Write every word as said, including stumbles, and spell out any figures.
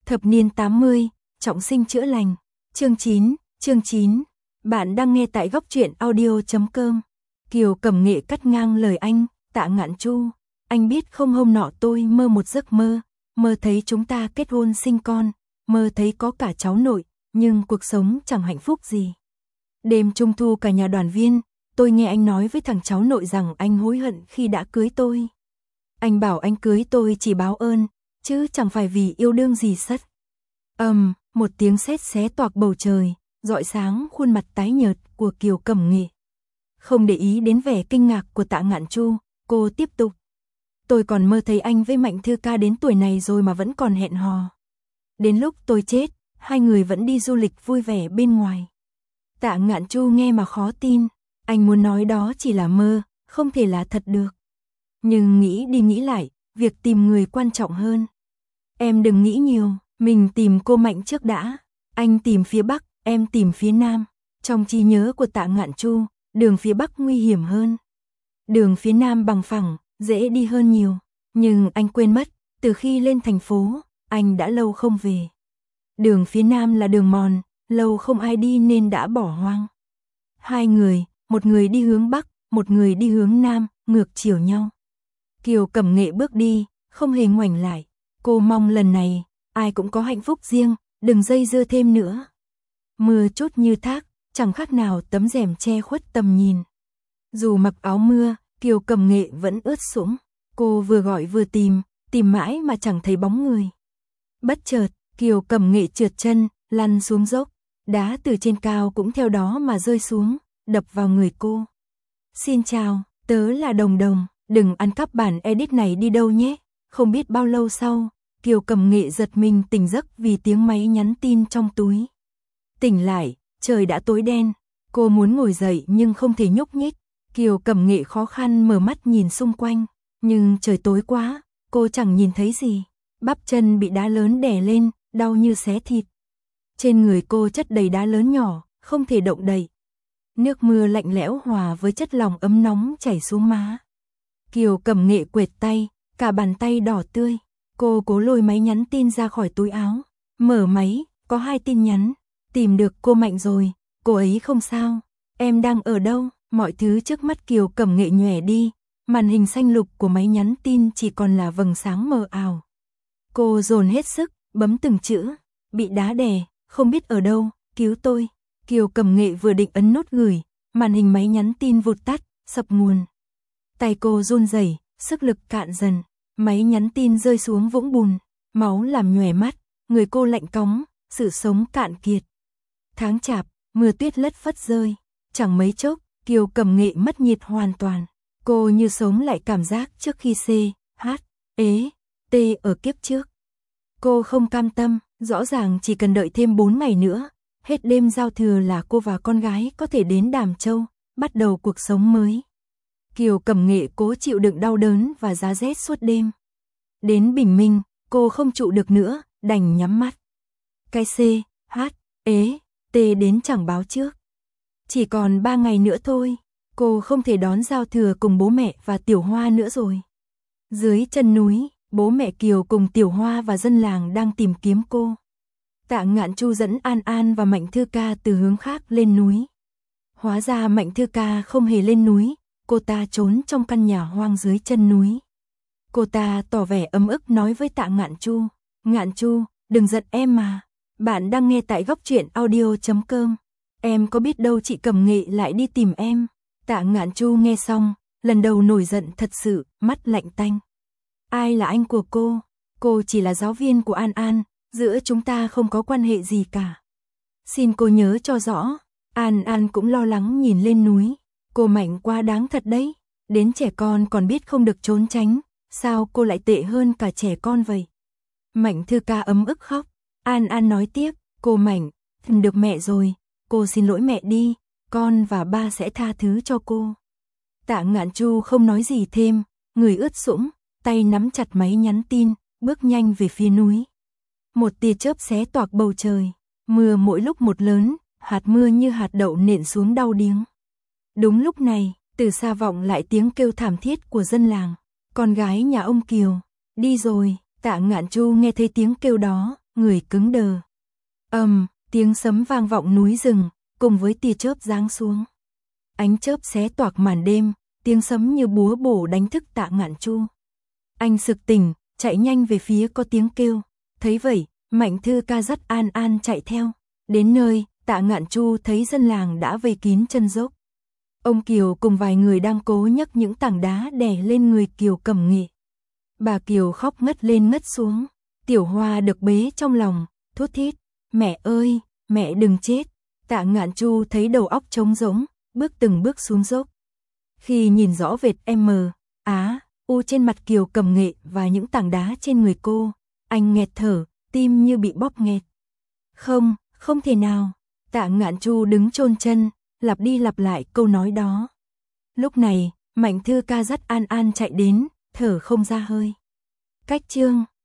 Thập niên tám mươi, trọng sinh chữa lành. Chương chín, chương chín. Bạn đang nghe tại góc truyện audio chấm com. Kiều Cẩm Nghệ cắt ngang lời anh, Tạ Ngạn Chu. Anh biết không, hôm nọ tôi mơ một giấc mơ, mơ thấy chúng ta kết hôn sinh con, mơ thấy có cả cháu nội, nhưng cuộc sống chẳng hạnh phúc gì. Đêm trung thu cả nhà đoàn viên, tôi nghe anh nói với thằng cháu nội rằng anh hối hận khi đã cưới tôi. Anh bảo anh cưới tôi chỉ báo ơn, chứ chẳng phải vì yêu đương gì sất. Ầm, um, một tiếng sét xé toạc bầu trời, rọi sáng khuôn mặt tái nhợt của Kiều Cẩm Nghệ. Không để ý đến vẻ kinh ngạc của Tạ Ngạn Chu, cô tiếp tục. Tôi còn mơ thấy anh với Mạnh Thư Ca đến tuổi này rồi mà vẫn còn hẹn hò. Đến lúc tôi chết, hai người vẫn đi du lịch vui vẻ bên ngoài. Tạ Ngạn Chu nghe mà khó tin, anh muốn nói đó chỉ là mơ, không thể là thật được. Nhưng nghĩ đi nghĩ lại, việc tìm người quan trọng hơn. Em đừng nghĩ nhiều, mình tìm cô Mạnh trước đã. Anh tìm phía Bắc, em tìm phía Nam. Trong trí nhớ của Tạ Ngạn Chu, đường phía Bắc nguy hiểm hơn. Đường phía Nam bằng phẳng, dễ đi hơn nhiều. Nhưng anh quên mất, từ khi lên thành phố, anh đã lâu không về. Đường phía Nam là đường mòn, lâu không ai đi nên đã bỏ hoang. Hai người, một người đi hướng Bắc, một người đi hướng Nam, ngược chiều nhau. Kiều Cẩm Nghệ bước đi, không hề ngoảnh lại. Cô mong lần này, ai cũng có hạnh phúc riêng, đừng dây dưa thêm nữa. Mưa trút như thác, chẳng khác nào tấm rèm che khuất tầm nhìn. Dù mặc áo mưa, Kiều Cẩm Nghệ vẫn ướt sũng. Cô vừa gọi vừa tìm, tìm mãi mà chẳng thấy bóng người. Bất chợt, Kiều Cẩm Nghệ trượt chân, lăn xuống dốc. Đá từ trên cao cũng theo đó mà rơi xuống, đập vào người cô. Xin chào, tớ là Đồng Đồng, đừng ăn cắp bản edit này đi đâu nhé. Không biết bao lâu sau, Kiều Cẩm Nghệ giật mình tỉnh giấc vì tiếng máy nhắn tin trong túi. Tỉnh lại, trời đã tối đen, cô muốn ngồi dậy nhưng không thể nhúc nhích. Kiều Cẩm Nghệ khó khăn mở mắt nhìn xung quanh, nhưng trời tối quá, cô chẳng nhìn thấy gì. Bắp chân bị đá lớn đè lên, đau như xé thịt. Trên người cô chất đầy đá lớn nhỏ, không thể động đậy. Nước mưa lạnh lẽo hòa với chất lỏng ấm nóng chảy xuống má. Kiều Cẩm Nghệ quệt tay, cả bàn tay đỏ tươi. Cô cố lôi máy nhắn tin ra khỏi túi áo. Mở máy, có hai tin nhắn. Tìm được cô Mạnh rồi, cô ấy không sao. Em đang ở đâu? Mọi thứ trước mắt Kiều Cẩm Nghệ nhòe đi. Màn hình xanh lục của máy nhắn tin chỉ còn là vầng sáng mờ ảo. Cô dồn hết sức, bấm từng chữ. Bị đá đè, không biết ở đâu, cứu tôi. Kiều Cẩm Nghệ vừa định ấn nút gửi, màn hình máy nhắn tin vụt tắt, sập nguồn. Tay cô run rẩy, sức lực cạn dần, máy nhắn tin rơi xuống vũng bùn, máu làm nhòe mắt, người cô lạnh cóng, sự sống cạn kiệt. Tháng chạp, mưa tuyết lất phất rơi, chẳng mấy chốc, Kiều Cẩm Nghệ mất nhiệt hoàn toàn. Cô như sống lại cảm giác trước khi C, H, ế, T ở kiếp trước. Cô không cam tâm, rõ ràng chỉ cần đợi thêm bốn ngày nữa, hết đêm giao thừa là cô và con gái có thể đến Đàm Châu, bắt đầu cuộc sống mới. Kiều Cẩm Nghệ cố chịu đựng đau đớn và giá rét suốt đêm. Đến bình minh, cô không trụ được nữa, đành nhắm mắt. Cái C, H, ế, T đến chẳng báo trước. Chỉ còn ba ngày nữa thôi, cô không thể đón giao thừa cùng bố mẹ và Tiểu Hoa nữa rồi. Dưới chân núi, bố mẹ Kiều cùng Tiểu Hoa và dân làng đang tìm kiếm cô. Tạ Ngạn Chu dẫn An An và Mạnh Thư Ca từ hướng khác lên núi. Hóa ra Mạnh Thư Ca không hề lên núi, cô ta trốn trong căn nhà hoang dưới chân núi. Cô ta tỏ vẻ ấm ức nói với Tạ Ngạn Chu, Ngạn Chu, đừng giận em mà, bạn đang nghe tại góc truyện audio chấm com. Em có biết đâu chị Cẩm Nghệ lại đi tìm em. Tạ Ngạn Chu nghe xong, lần đầu nổi giận thật sự, mắt lạnh tanh. Ai là anh của cô? Cô chỉ là giáo viên của An An, giữa chúng ta không có quan hệ gì cả. Xin cô nhớ cho rõ. An An cũng lo lắng nhìn lên núi. Cô Mạnh quá đáng thật đấy. Đến trẻ con còn biết không được trốn tránh. Sao cô lại tệ hơn cả trẻ con vậy? Mạnh Thư Ca ấm ức khóc. An An nói tiếp, cô Mạnh, được mẹ rồi. Cô xin lỗi mẹ đi. Con và ba sẽ tha thứ cho cô. Tạ Ngạn Chu không nói gì thêm. Người ướt sũng, tay nắm chặt máy nhắn tin, bước nhanh về phía núi. Một tia chớp xé toạc bầu trời. Mưa mỗi lúc một lớn, hạt mưa như hạt đậu nện xuống đau điếng. Đúng lúc này, từ xa vọng lại tiếng kêu thảm thiết của dân làng. Con gái nhà ông Kiều, đi rồi. Tạ Ngạn Chu nghe thấy tiếng kêu đó, người cứng đờ. Ầm, tiếng sấm vang vọng núi rừng, cùng với tia chớp giáng xuống. Ánh chớp xé toạc màn đêm, tiếng sấm như búa bổ đánh thức Tạ Ngạn Chu. Anh sực tỉnh, chạy nhanh về phía có tiếng kêu. Thấy vậy, Mạnh Thư Ca dắt An An chạy theo. Đến nơi, Tạ Ngạn Chu thấy dân làng đã vây kín chân dốc. Ông Kiều cùng vài người đang cố nhấc những tảng đá đè lên người Kiều Cẩm Nghị. Bà Kiều khóc ngất lên ngất xuống. Tiểu Hoa được bế trong lòng, thút thít, mẹ ơi, mẹ đừng chết. Tạ Ngạn Chu thấy đầu óc trống rỗng, bước từng bước xuống dốc. Khi nhìn rõ vệt M, Á, U trên mặt Kiều Cẩm Nghị và những tảng đá trên người cô, anh nghẹt thở, tim như bị bóp nghẹt. Không, không thể nào. Tạ Ngạn Chu đứng chôn chân, lặp đi lặp lại câu nói đó. Lúc này, Mạnh Thư Ca dắt An An chạy đến, thở không ra hơi. Cách chương